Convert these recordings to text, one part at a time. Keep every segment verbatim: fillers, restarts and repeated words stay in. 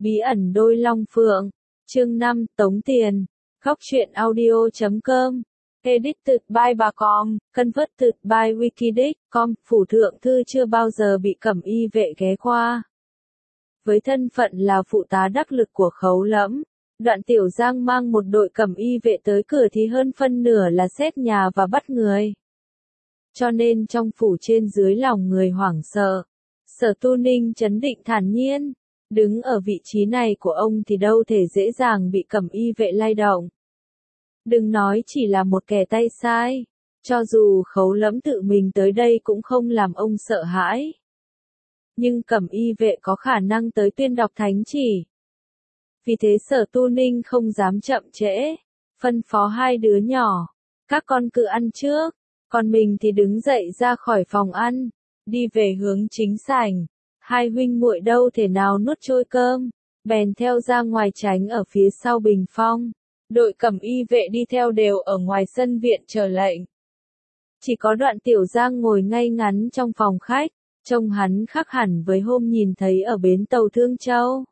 Bí ẩn đôi long phượng. Chương năm, tống tiền. Góc truyện audio chấm com. Edited by bà com, converted by Wikidic com. Phủ thượng thư chưa bao giờ bị cẩm y vệ ghé qua. Với thân phận là phụ tá đắc lực của Khấu Lẫm, Đoạn Tiểu Giang mang một đội cẩm y vệ tới cửa thì hơn phân nửa là xét nhà và bắt người. Cho nên trong phủ trên dưới lòng người hoảng sợ. Sở Tu Ninh trấn định thản nhiên. Đứng ở vị trí này của ông thì đâu thể dễ dàng bị cẩm y vệ lay động. Đừng nói chỉ là một kẻ tay sai. Cho dù Khấu Lẫm tự mình tới đây cũng không làm ông sợ hãi. Nhưng cẩm y vệ có khả năng tới tuyên đọc thánh chỉ. Vì thế Sở Tu Ninh không dám chậm trễ. Phân phó hai đứa nhỏ. Các con cứ ăn trước. Còn mình thì đứng dậy ra khỏi phòng ăn. Đi về hướng chính sảnh. Hai huynh muội đâu thể nào nuốt trôi cơm. Bèn theo ra ngoài tránh ở phía sau bình phong. Đội cẩm y vệ đi theo đều ở ngoài sân viện chờ lệnh. Chỉ có Đoạn Tiểu Giang ngồi ngay ngắn trong phòng khách. Trông hắn khác hẳn với hôm nhìn thấy ở bến tàu Thương Châu.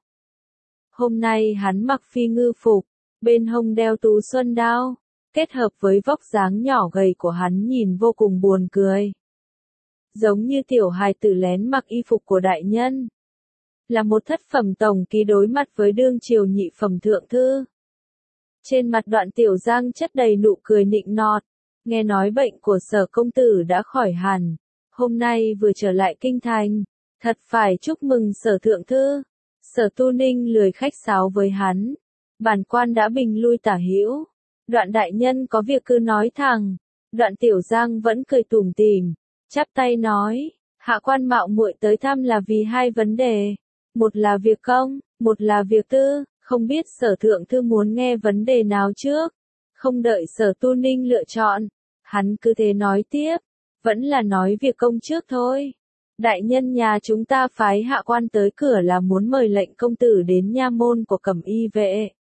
Hôm nay hắn mặc phi ngư phục, bên hông đeo tú xuân đao, kết hợp với vóc dáng nhỏ gầy của hắn nhìn vô cùng buồn cười. Giống như tiểu hài tử lén mặc y phục của đại nhân. Là một thất phẩm tổng ký đối mặt với đương triều nhị phẩm thượng thư. Trên mặt Đoạn Tiểu Giang chất đầy nụ cười nịnh nọt, nghe nói bệnh của Sở công tử đã khỏi hẳn. Hôm nay vừa trở lại kinh thành, thật phải chúc mừng Sở thượng thư. Sở Tu Ninh lười khách sáo với hắn. Bản quan đã bình lui tả hữu. Đoạn đại nhân có việc cứ nói thẳng. Đoạn Tiểu Giang vẫn cười tủm tỉm, chắp tay nói, hạ quan mạo muội tới thăm là vì hai vấn đề. Một là việc công, một là việc tư, không biết Sở thượng thư muốn nghe vấn đề nào trước. Không đợi Sở Tu Ninh lựa chọn, hắn cứ thế nói tiếp. Vẫn là nói việc công trước thôi. Đại nhân nhà chúng ta phái hạ quan tới cửa là muốn mời lệnh công tử đến nha môn của cẩm y vệ.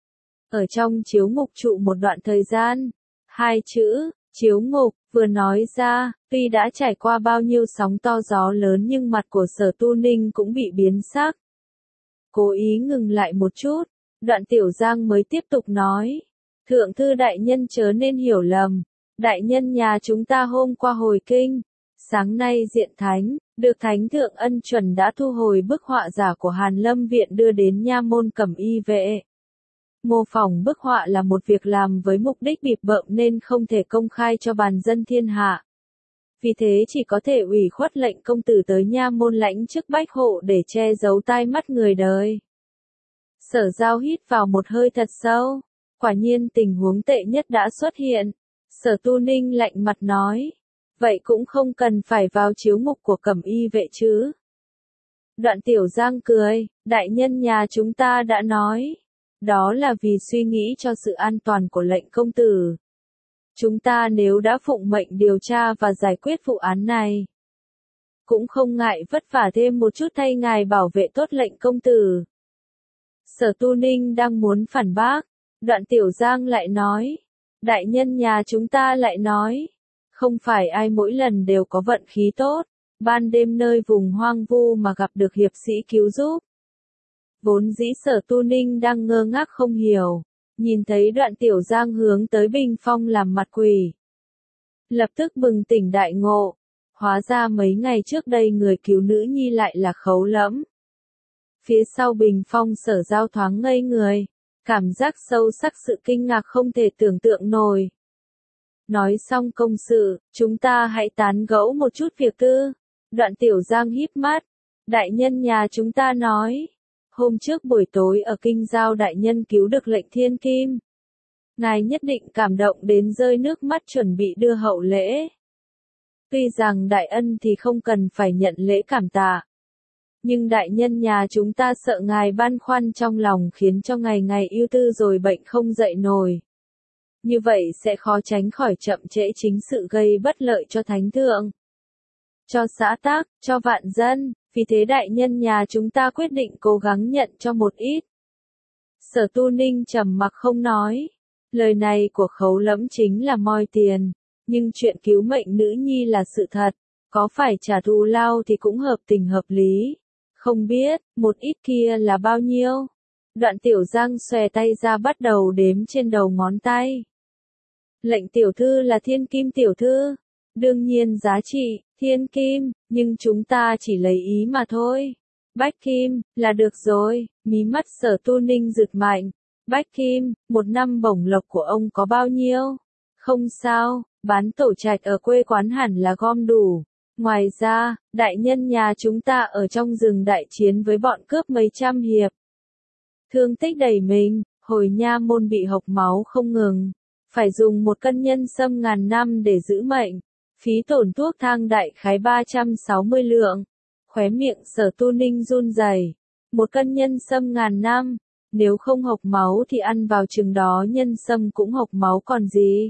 Ở trong chiếu ngục trụ một đoạn thời gian. Hai chữ, chiếu ngục, vừa nói ra, tuy đã trải qua bao nhiêu sóng to gió lớn nhưng mặt của Sở Tu Ninh cũng bị biến sắc. Cố ý ngừng lại một chút, Đoạn Tiểu Giang mới tiếp tục nói. Thượng thư đại nhân chớ nên hiểu lầm. Đại nhân nhà chúng ta hôm qua hồi kinh, sáng nay diện thánh, được thánh thượng ân chuẩn đã thu hồi bức họa giả của Hàn Lâm Viện đưa đến nha môn cẩm y vệ. Mô phỏng bức họa là một việc làm với mục đích bịp bợm nên không thể công khai cho bàn dân thiên hạ. Vì thế chỉ có thể ủy khuất lệnh công tử tới nha môn lãnh chức bách hộ để che giấu tai mắt người đời. Sở Giao hít vào một hơi thật sâu, quả nhiên tình huống tệ nhất đã xuất hiện. Sở Tu Ninh lạnh mặt nói, vậy cũng không cần phải vào chiếu ngục của cẩm y vệ chứ. Đoạn Tiểu Giang cười, đại nhân nhà chúng ta đã nói, đó là vì suy nghĩ cho sự an toàn của lệnh công tử. Chúng ta nếu đã phụng mệnh điều tra và giải quyết vụ án này, cũng không ngại vất vả thêm một chút thay ngài bảo vệ tốt lệnh công tử. Sở Tu Ninh đang muốn phản bác, Đoạn Tiểu Giang lại nói, đại nhân nhà chúng ta lại nói, không phải ai mỗi lần đều có vận khí tốt, ban đêm nơi vùng hoang vu mà gặp được hiệp sĩ cứu giúp. Vốn dĩ Sở Tu Ninh đang ngơ ngác không hiểu, nhìn thấy Đoạn Tiểu Giang hướng tới bình phong làm mặt quỷ. Lập tức bừng tỉnh đại ngộ, hóa ra mấy ngày trước đây người cứu nữ nhi lại là Khấu Lẫm. Phía sau bình phong Sở Giao thoáng ngây người. Cảm giác sâu sắc sự kinh ngạc không thể tưởng tượng nổi. Nói xong công sự, chúng ta hãy tán gẫu một chút việc tư. Đoạn Tiểu Giang híp mắt. Đại nhân nhà chúng ta nói. Hôm trước buổi tối ở kinh giao đại nhân cứu được lệnh thiên kim. Ngài nhất định cảm động đến rơi nước mắt chuẩn bị đưa hậu lễ. Tuy rằng đại ân thì không cần phải nhận lễ cảm tạ. Nhưng đại nhân nhà chúng ta sợ ngài băn khoăn trong lòng khiến cho ngày ngày ưu tư rồi bệnh không dậy nổi. Như vậy sẽ khó tránh khỏi chậm trễ chính sự gây bất lợi cho thánh thượng, cho xã tắc, cho vạn dân, vì thế đại nhân nhà chúng ta quyết định cố gắng nhận cho một ít. Sở Tu Ninh trầm mặc không nói, lời này của Khấu Lẫm chính là moi tiền, nhưng chuyện cứu mệnh nữ nhi là sự thật, có phải trả thù lao thì cũng hợp tình hợp lý. Không biết, một ít kia là bao nhiêu? Đoạn Tiểu Giang xòe tay ra bắt đầu đếm trên đầu ngón tay. Lệnh tiểu thư là thiên kim tiểu thư. Đương nhiên giá trị, thiên kim, nhưng chúng ta chỉ lấy ý mà thôi. Bách kim, là được rồi, mí mắt Sở Tu Ninh giật mạnh. Bách kim, một năm bổng lộc của ông có bao nhiêu? Không sao, bán tổ trạch ở quê quán hẳn là gom đủ. Ngoài ra, đại nhân nhà chúng ta ở trong rừng đại chiến với bọn cướp mấy trăm hiệp. Thương tích đầy mình, hồi nha môn bị hộc máu không ngừng. Phải dùng một cân nhân sâm ngàn năm để giữ mệnh. Phí tổn thuốc thang đại khái ba trăm sáu mươi lượng. Khóe miệng Sở Tu Ninh run rẩy. Một cân nhân sâm ngàn năm. Nếu không hộc máu thì ăn vào chừng đó nhân sâm cũng hộc máu còn gì.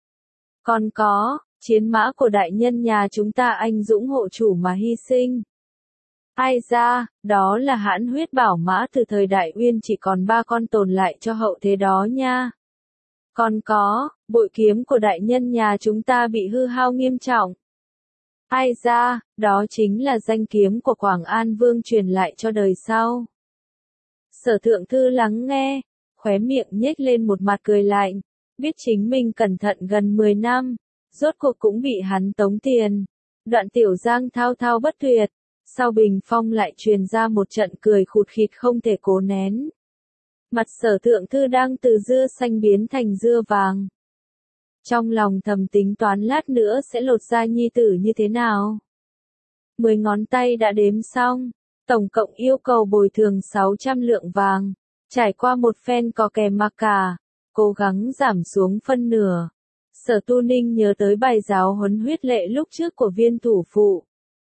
Còn có, chiến mã của đại nhân nhà chúng ta anh dũng hộ chủ mà hy sinh. Ai ra, đó là hãn huyết bảo mã từ thời Đại Uyên chỉ còn ba con tồn lại cho hậu thế đó nha. Còn có, bội kiếm của đại nhân nhà chúng ta bị hư hao nghiêm trọng. Ai ra, đó chính là danh kiếm của Quảng An Vương truyền lại cho đời sau. Sở Thượng Thư lắng nghe, khóe miệng nhếch lên một mặt cười lạnh, biết chính mình cẩn thận gần mười năm, rốt cuộc cũng bị hắn tống tiền. Đoạn Tiểu Giang thao thao bất tuyệt, sau bình phong lại truyền ra một trận cười khụt khịt không thể cố nén. Mặt Sở Thượng Thư đang từ dưa xanh biến thành dưa vàng. Trong lòng thầm tính toán lát nữa sẽ lột ra nhi tử như thế nào. Mười ngón tay đã đếm xong, tổng cộng yêu cầu bồi thường sáu trăm lượng vàng. Trải qua một phen cò kè mặc cả, cố gắng giảm xuống phân nửa. Sở Tu Ninh nhớ tới bài giáo huấn huyết lệ lúc trước của viên thủ phụ.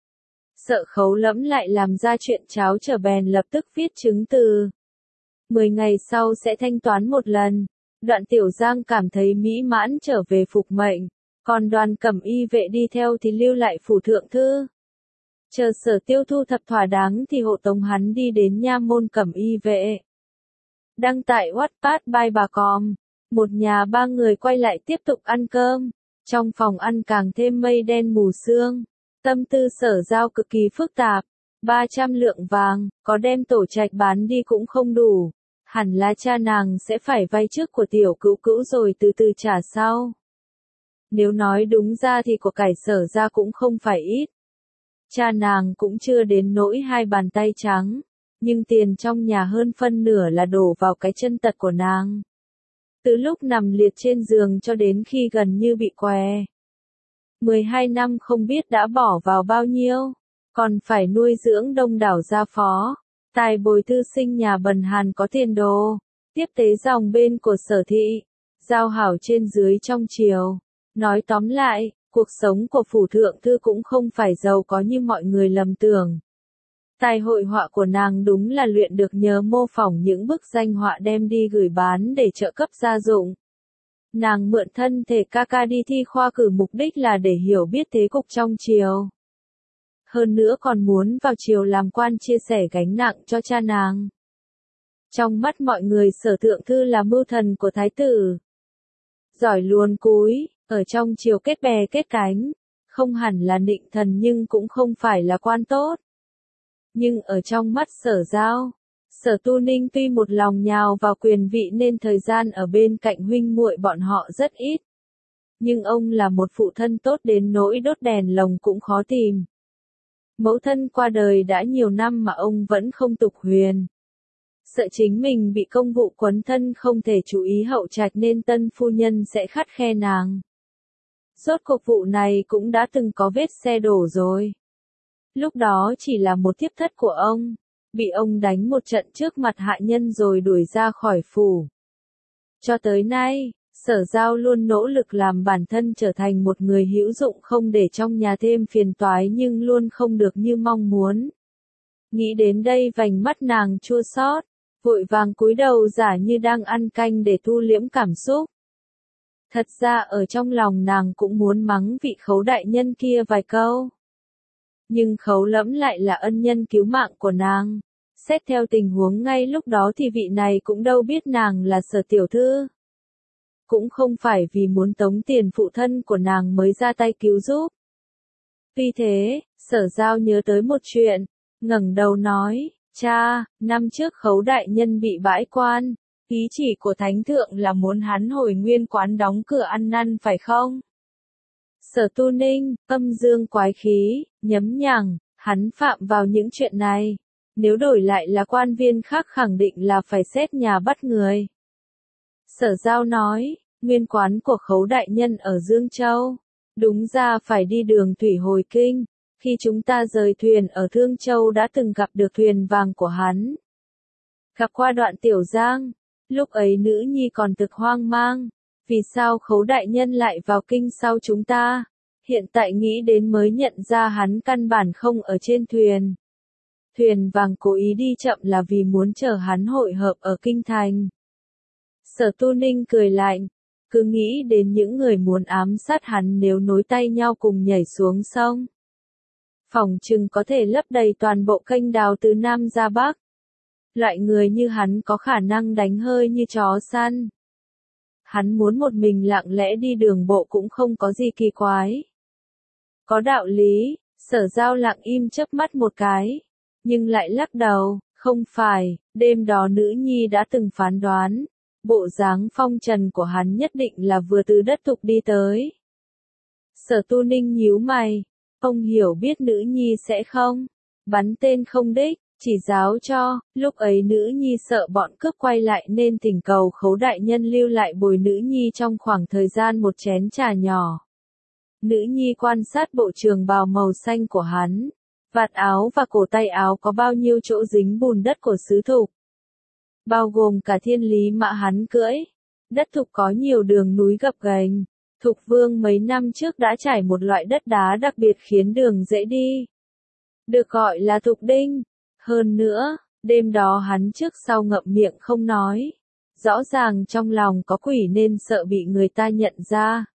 Sợ Khấu Lẫm lại làm ra chuyện cháo trở bèn lập tức viết chứng từ. Mười ngày sau sẽ thanh toán một lần. Đoạn Tiểu Giang cảm thấy mỹ mãn trở về phục mệnh, còn Đoàn Cẩm Y vệ đi theo thì lưu lại phủ thượng thư. Chờ Sở Tiêu thu thập thỏa đáng thì hộ tống hắn đi đến nha môn Cẩm Y vệ. Đăng tại Wattpad by bà com, một nhà ba người quay lại tiếp tục ăn cơm, trong phòng ăn càng thêm mây đen mù sương, tâm tư Sở Giao cực kỳ phức tạp, ba trăm lượng vàng, có đem tổ trạch bán đi cũng không đủ. Hẳn là cha nàng sẽ phải vay trước của tiểu cữu cữu rồi từ từ trả sau. Nếu nói đúng ra thì của cải Sở ra cũng không phải ít. Cha nàng cũng chưa đến nỗi hai bàn tay trắng, nhưng tiền trong nhà hơn phân nửa là đổ vào cái chân tật của nàng. Từ lúc nằm liệt trên giường cho đến khi gần như bị què. mười hai năm không biết đã bỏ vào bao nhiêu, còn phải nuôi dưỡng đông đảo gia phó. Tài bồi thư sinh nhà Bần Hàn có tiền đồ, tiếp tế dòng bên của Sở thị, giao hảo trên dưới trong triều. Nói tóm lại, cuộc sống của phủ thượng thư cũng không phải giàu có như mọi người lầm tưởng. Tài hội họa của nàng đúng là luyện được nhờ mô phỏng những bức danh họa đem đi gửi bán để trợ cấp gia dụng. Nàng mượn thân thể ca ca đi thi khoa cử mục đích là để hiểu biết thế cục trong triều. Hơn nữa còn muốn vào triều làm quan chia sẻ gánh nặng cho cha nàng. Trong mắt mọi người Sở Thượng Thư là mưu thần của thái tử. Giỏi luồn cúi, ở trong triều kết bè kết cánh, không hẳn là nịnh thần nhưng cũng không phải là quan tốt. Nhưng ở trong mắt Sở Giao, Sở Tu Ninh tuy một lòng nhào vào quyền vị nên thời gian ở bên cạnh huynh muội bọn họ rất ít. Nhưng ông là một phụ thân tốt đến nỗi đốt đèn lồng cũng khó tìm. Mẫu thân qua đời đã nhiều năm mà ông vẫn không tục huyền. Sợ chính mình bị công vụ quấn thân không thể chú ý hậu trạch nên tân phu nhân sẽ khắt khe nàng. Rốt cuộc vụ này cũng đã từng có vết xe đổ rồi. Lúc đó chỉ là một thiếp thất của ông, bị ông đánh một trận trước mặt hạ nhân rồi đuổi ra khỏi phủ. Cho tới nay, Sở Giao luôn nỗ lực làm bản thân trở thành một người hữu dụng không để trong nhà thêm phiền toái nhưng luôn không được như mong muốn. Nghĩ đến đây vành mắt nàng chua xót, vội vàng cúi đầu giả như đang ăn canh để thu liễm cảm xúc. Thật ra ở trong lòng nàng cũng muốn mắng vị Khấu đại nhân kia vài câu. Nhưng Khấu Lẫm lại là ân nhân cứu mạng của nàng. Xét theo tình huống ngay lúc đó thì vị này cũng đâu biết nàng là Sở tiểu thư. Cũng không phải vì muốn tống tiền phụ thân của nàng mới ra tay cứu giúp. Vì thế, Sở Giao nhớ tới một chuyện, ngẩng đầu nói, cha, năm trước Khấu đại nhân bị bãi quan, ý chỉ của thánh thượng là muốn hắn hồi nguyên quán đóng cửa ăn năn phải không? Sở Tu Ninh, âm dương quái khí, nhấm nhằng, hắn phạm vào những chuyện này. Nếu đổi lại là quan viên khác khẳng định là phải xét nhà bắt người. Sở Giao nói, nguyên quán của Khấu đại nhân ở Dương Châu. Đúng ra phải đi đường thủy hồi kinh. Khi chúng ta rời thuyền ở Thương Châu đã từng gặp được thuyền vàng của hắn. Gặp qua đoạn Tiểu Giang. Lúc ấy nữ nhi còn thực hoang mang. Vì sao Khấu đại nhân lại vào kinh sau chúng ta? Hiện tại nghĩ đến mới nhận ra hắn căn bản không ở trên thuyền. Thuyền vàng cố ý đi chậm là vì muốn chờ hắn hội hợp ở kinh thành. Sở Tu Ninh cười lạnh, cứ nghĩ đến những người muốn ám sát hắn nếu nối tay nhau cùng nhảy xuống sông. Phỏng chừng có thể lấp đầy toàn bộ kênh đào từ Nam ra Bắc. Loại người như hắn có khả năng đánh hơi như chó săn. Hắn muốn một mình lặng lẽ đi đường bộ cũng không có gì kỳ quái. Có đạo lý, Sở Giao lặng im chớp mắt một cái. Nhưng lại lắc đầu, không phải, đêm đó nữ nhi đã từng phán đoán, bộ dáng phong trần của hắn nhất định là vừa từ đất thục đi tới. Sở Tu Ninh nhíu mày, ông hiểu biết nữ nhi sẽ không, bắn tên không đích, chỉ giáo cho, lúc ấy nữ nhi sợ bọn cướp quay lại nên thỉnh cầu Khấu đại nhân lưu lại bồi nữ nhi trong khoảng thời gian một chén trà nhỏ. Nữ nhi quan sát bộ trường bào màu xanh của hắn. Vạt áo và cổ tay áo có bao nhiêu chỗ dính bùn đất của xứ thục. Bao gồm cả thiên lý mã hắn cưỡi. Đất thục có nhiều đường núi gập ghềnh. Thục Vương mấy năm trước đã trải một loại đất đá đặc biệt khiến đường dễ đi. Được gọi là thục đinh. Hơn nữa, đêm đó hắn trước sau ngậm miệng không nói. Rõ ràng trong lòng có quỷ nên sợ bị người ta nhận ra.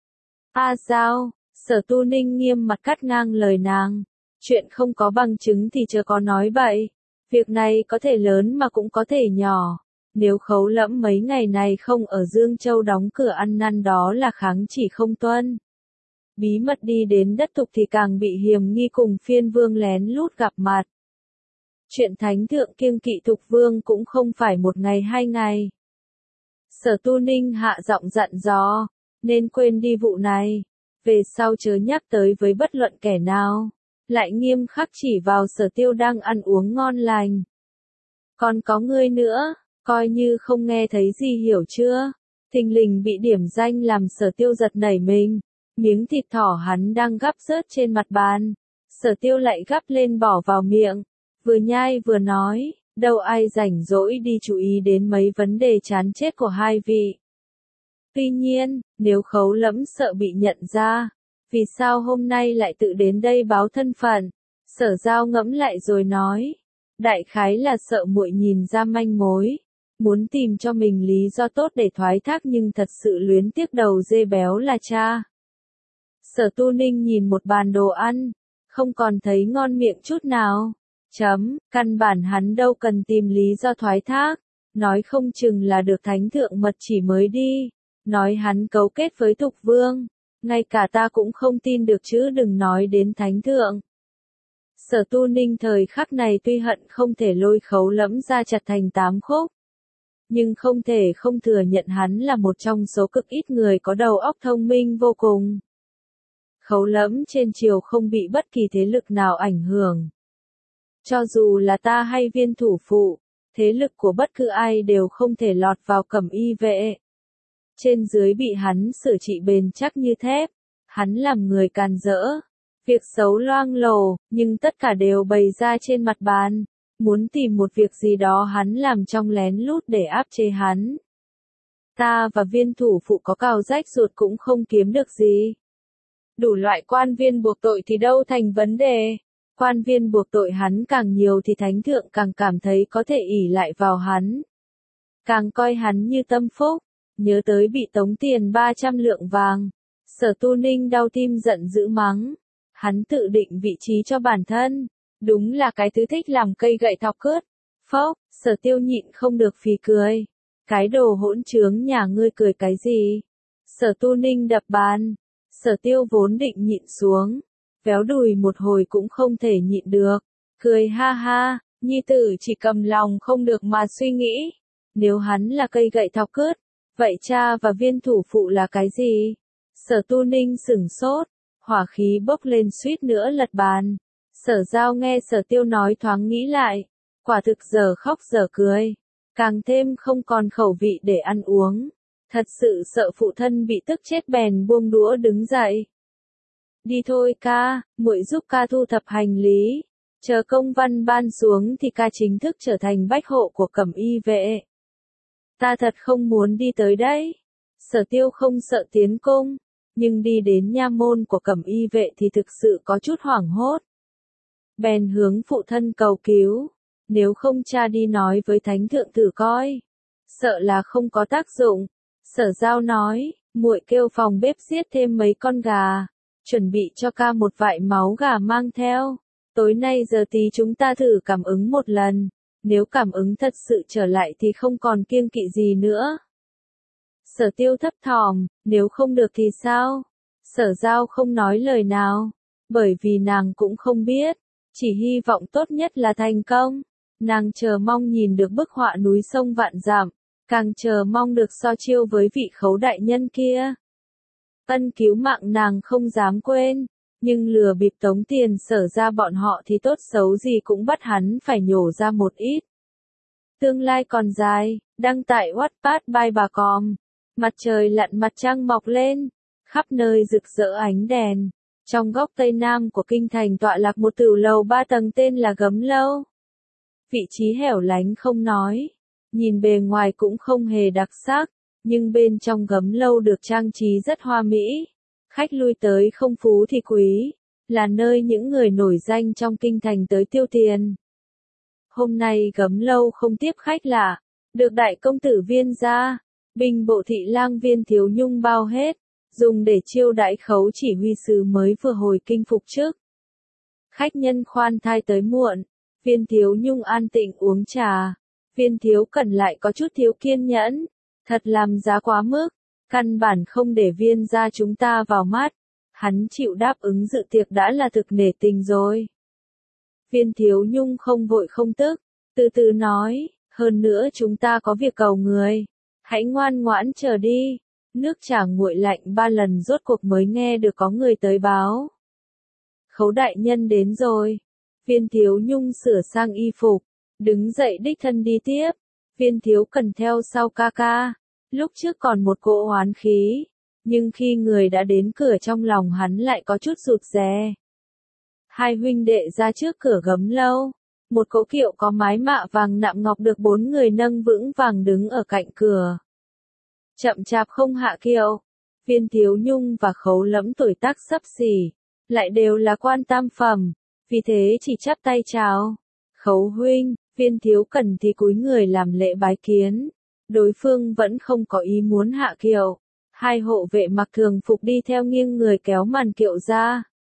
A Giao, Sở Tu Ninh nghiêm mặt cắt ngang lời nàng. Chuyện không có bằng chứng thì chớ có nói bậy. Việc này có thể lớn mà cũng có thể nhỏ. Nếu Khấu Lẫm mấy ngày này không ở Dương Châu đóng cửa ăn năn đó là kháng chỉ không tuân. Bí mật đi đến đất thục thì càng bị hiềm nghi cùng phiên vương lén lút gặp mặt. Chuyện thánh thượng kiêng kỵ Thục Vương cũng không phải một ngày hai ngày. Sở Tu Ninh hạ giọng dặn dò, nên quên đi vụ này. Về sau chớ nhắc tới với bất luận kẻ nào. Lại nghiêm khắc chỉ vào Sở Tiêu đang ăn uống ngon lành. Còn có ngươi nữa, coi như không nghe thấy gì hiểu chưa? Thình lình bị điểm danh làm Sở Tiêu giật nảy mình. Miếng thịt thỏ hắn đang gắp rớt trên mặt bàn. Sở Tiêu lại gắp lên bỏ vào miệng. Vừa nhai vừa nói, đâu ai rảnh rỗi đi chú ý đến mấy vấn đề chán chết của hai vị. Tuy nhiên, nếu Khấu Lẫm sợ bị nhận ra, vì sao hôm nay lại tự đến đây báo thân phận? Sở Giao ngẫm lại rồi nói, đại khái là sợ muội nhìn ra manh mối, muốn tìm cho mình lý do tốt để thoái thác nhưng thật sự luyến tiếc đầu dê béo là cha. Sở Tu Ninh nhìn một bàn đồ ăn, không còn thấy ngon miệng chút nào. Chấm, căn bản hắn đâu cần tìm lý do thoái thác, nói không chừng là được thánh thượng mật chỉ mới đi, nói hắn cấu kết với Thục Vương, ngay cả ta cũng không tin được chứ đừng nói đến thánh thượng. Sở Tu Ninh thời khắc này tuy hận không thể lôi Khấu Lẫm ra chặt thành tám khúc, nhưng không thể không thừa nhận hắn là một trong số cực ít người có đầu óc thông minh vô cùng. Khấu Lẫm trên triều không bị bất kỳ thế lực nào ảnh hưởng. Cho dù là ta hay viên thủ phụ, thế lực của bất cứ ai đều không thể lọt vào cẩm y vệ. Trên dưới bị hắn xử trị bền chắc như thép, hắn làm người càn rỡ, việc xấu loang lổ, nhưng tất cả đều bày ra trên mặt bàn, muốn tìm một việc gì đó hắn làm trong lén lút để áp chế hắn. Ta và viên thủ phụ có cào rách ruột cũng không kiếm được gì. Đủ loại quan viên buộc tội thì đâu thành vấn đề. Quan viên buộc tội hắn càng nhiều thì thánh thượng càng cảm thấy có thể ỷ lại vào hắn. Càng coi hắn như tâm phúc, nhớ tới bị tống tiền ba trăm lượng vàng. Sở Tu Ninh đau tim giận dữ mắng. Hắn tự định vị trí cho bản thân. Đúng là cái thứ thích làm cây gậy thọc cướp. Phốc, Sở Tiêu nhịn không được phì cười. Cái đồ hỗn trướng nhà ngươi cười cái gì? Sở Tu Ninh đập bàn. Sở Tiêu vốn định nhịn xuống. Véo đùi một hồi cũng không thể nhịn được. Cười ha ha, nhi tử chỉ cầm lòng không được mà suy nghĩ. Nếu hắn là cây gậy thọc cướp, vậy cha và viên thủ phụ là cái gì? Sở Tu Ninh sửng sốt, hỏa khí bốc lên suýt nữa lật bàn. Sở Giao nghe Sở Tiêu nói thoáng nghĩ lại, quả thực giờ khóc giờ cười, càng thêm không còn khẩu vị để ăn uống. Thật sự sợ phụ thân bị tức chết bèn buông đũa đứng dậy. Đi thôi ca, muội giúp ca thu thập hành lý. Chờ công văn ban xuống thì ca chính thức trở thành bách hộ của Cẩm Y vệ. Ta thật không muốn đi tới đấy. Sở Tiêu không sợ tiến cung, nhưng đi đến nha môn của Cẩm Y vệ thì thực sự có chút hoảng hốt. Bèn hướng phụ thân cầu cứu, nếu không cha đi nói với thánh thượng tử coi, sợ là không có tác dụng. Sở Giao nói, muội kêu phòng bếp giết thêm mấy con gà, chuẩn bị cho ca một vại máu gà mang theo. Tối nay giờ tí chúng ta thử cảm ứng một lần, nếu cảm ứng thật sự trở lại thì không còn kiêng kỵ gì nữa. Sở Tiêu thấp thỏm, nếu không được thì sao? Sở Giao không nói lời nào, bởi vì nàng cũng không biết, chỉ hy vọng tốt nhất là thành công. Nàng chờ mong nhìn được bức họa núi sông vạn dặm, càng chờ mong được so chiêu với vị Khấu đại nhân kia. Ân cứu mạng nàng không dám quên, nhưng lừa bịp tống tiền Sở ra bọn họ thì tốt xấu gì cũng bắt hắn phải nhổ ra một ít. Tương lai còn dài, đăng tại Wattpad by bà com. Mặt trời lặn mặt trăng mọc lên, khắp nơi rực rỡ ánh đèn. Trong góc tây nam của kinh thành tọa lạc một tửu lầu ba tầng tên là Gấm Lâu. Vị trí hẻo lánh không nói, nhìn bề ngoài cũng không hề đặc sắc, nhưng bên trong Gấm Lâu được trang trí rất hoa mỹ. Khách lui tới không phú thì quý, là nơi những người nổi danh trong kinh thành tới tiêu tiền. Hôm nay Gấm Lâu không tiếp khách lạ, được đại công tử Viên gia, binh bộ thị lang Viên Thiếu Nhung bao hết, dùng để chiêu đãi Khấu chỉ huy sứ mới vừa hồi kinh phục chức. Khách nhân khoan thai tới muộn, Viên Thiếu Nhung an tịnh uống trà, Viên Thiếu Cẩn lại có chút thiếu kiên nhẫn, thật làm giá quá mức, căn bản không để Viên gia chúng ta vào mắt, hắn chịu đáp ứng dự tiệc đã là thực nể tình rồi. Viên Thiếu Nhung không vội không tức, từ từ nói, hơn nữa chúng ta có việc cầu người, hãy ngoan ngoãn chờ đi. Nước trà nguội lạnh ba lần rốt cuộc mới nghe được có người tới báo. Khấu đại nhân đến rồi. Viên Thiếu Nhung sửa sang y phục, đứng dậy đích thân đi tiếp. Viên Thiếu Cần theo sau ca ca. Lúc trước còn một cỗ oán khí, nhưng khi người đã đến cửa trong lòng hắn lại có chút rụt rè. Hai huynh đệ ra trước cửa Gấm Lâu. Một cỗ kiệu có mái mạ vàng nạm ngọc được bốn người nâng vững vàng đứng ở cạnh cửa. Chậm chạp không hạ kiệu, Viên Thiếu Nhung và Khấu Lẫm tuổi tác xấp xỉ, lại đều là quan tam phẩm, vì thế chỉ chắp tay chào. Khấu huynh, Viên Thiếu Cần thì cúi người làm lễ bái kiến, đối phương vẫn không có ý muốn hạ kiệu. Hai hộ vệ mặc thường phục đi theo nghiêng người kéo màn kiệu ra.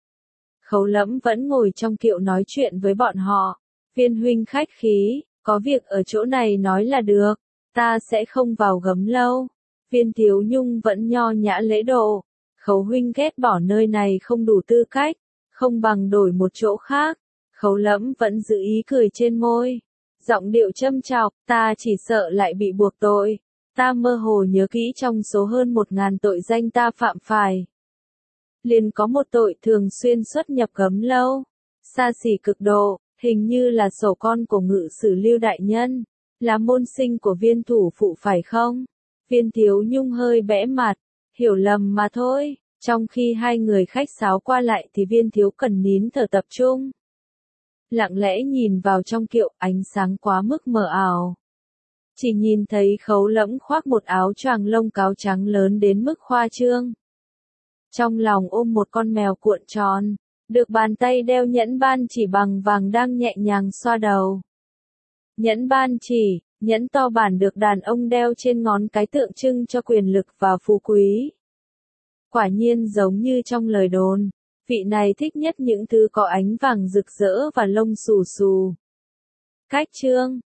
Khấu Lẫm vẫn ngồi trong kiệu nói chuyện với bọn họ. Viên huynh khách khí, có việc ở chỗ này nói là được, ta sẽ không vào Gấm Lâu. Viên Thiếu Nhung vẫn nho nhã lễ độ. Khấu huynh ghét bỏ nơi này không đủ tư cách, không bằng đổi một chỗ khác. Khấu Lẫm vẫn giữ ý cười trên môi, giọng điệu châm chọc, ta chỉ sợ lại bị buộc tội. Ta mơ hồ nhớ kỹ trong số hơn một ngàn tội danh ta phạm phải, liền có một tội thường xuyên xuất nhập Gấm Lâu, xa xỉ cực độ, hình như là sổ con của ngự sử Lưu đại nhân, là môn sinh của Viên thủ phụ phải không? Viên Thiếu Nhung hơi bẽ mặt, hiểu lầm mà thôi. Trong khi hai người khách sáo qua lại thì Viên Thiếu Cần nín thở tập trung, lặng lẽ nhìn vào trong kiệu, ánh sáng quá mức mờ ảo. Chỉ nhìn thấy Khấu Lẫm khoác một áo choàng lông cáo trắng lớn đến mức khoa trương. Trong lòng ôm một con mèo cuộn tròn, được bàn tay đeo nhẫn ban chỉ bằng vàng đang nhẹ nhàng xoa đầu. Nhẫn ban chỉ, nhẫn to bản được đàn ông đeo trên ngón cái tượng trưng cho quyền lực và phú quý. Quả nhiên giống như trong lời đồn, vị này thích nhất những thứ có ánh vàng rực rỡ và lông xù xù. Cách chương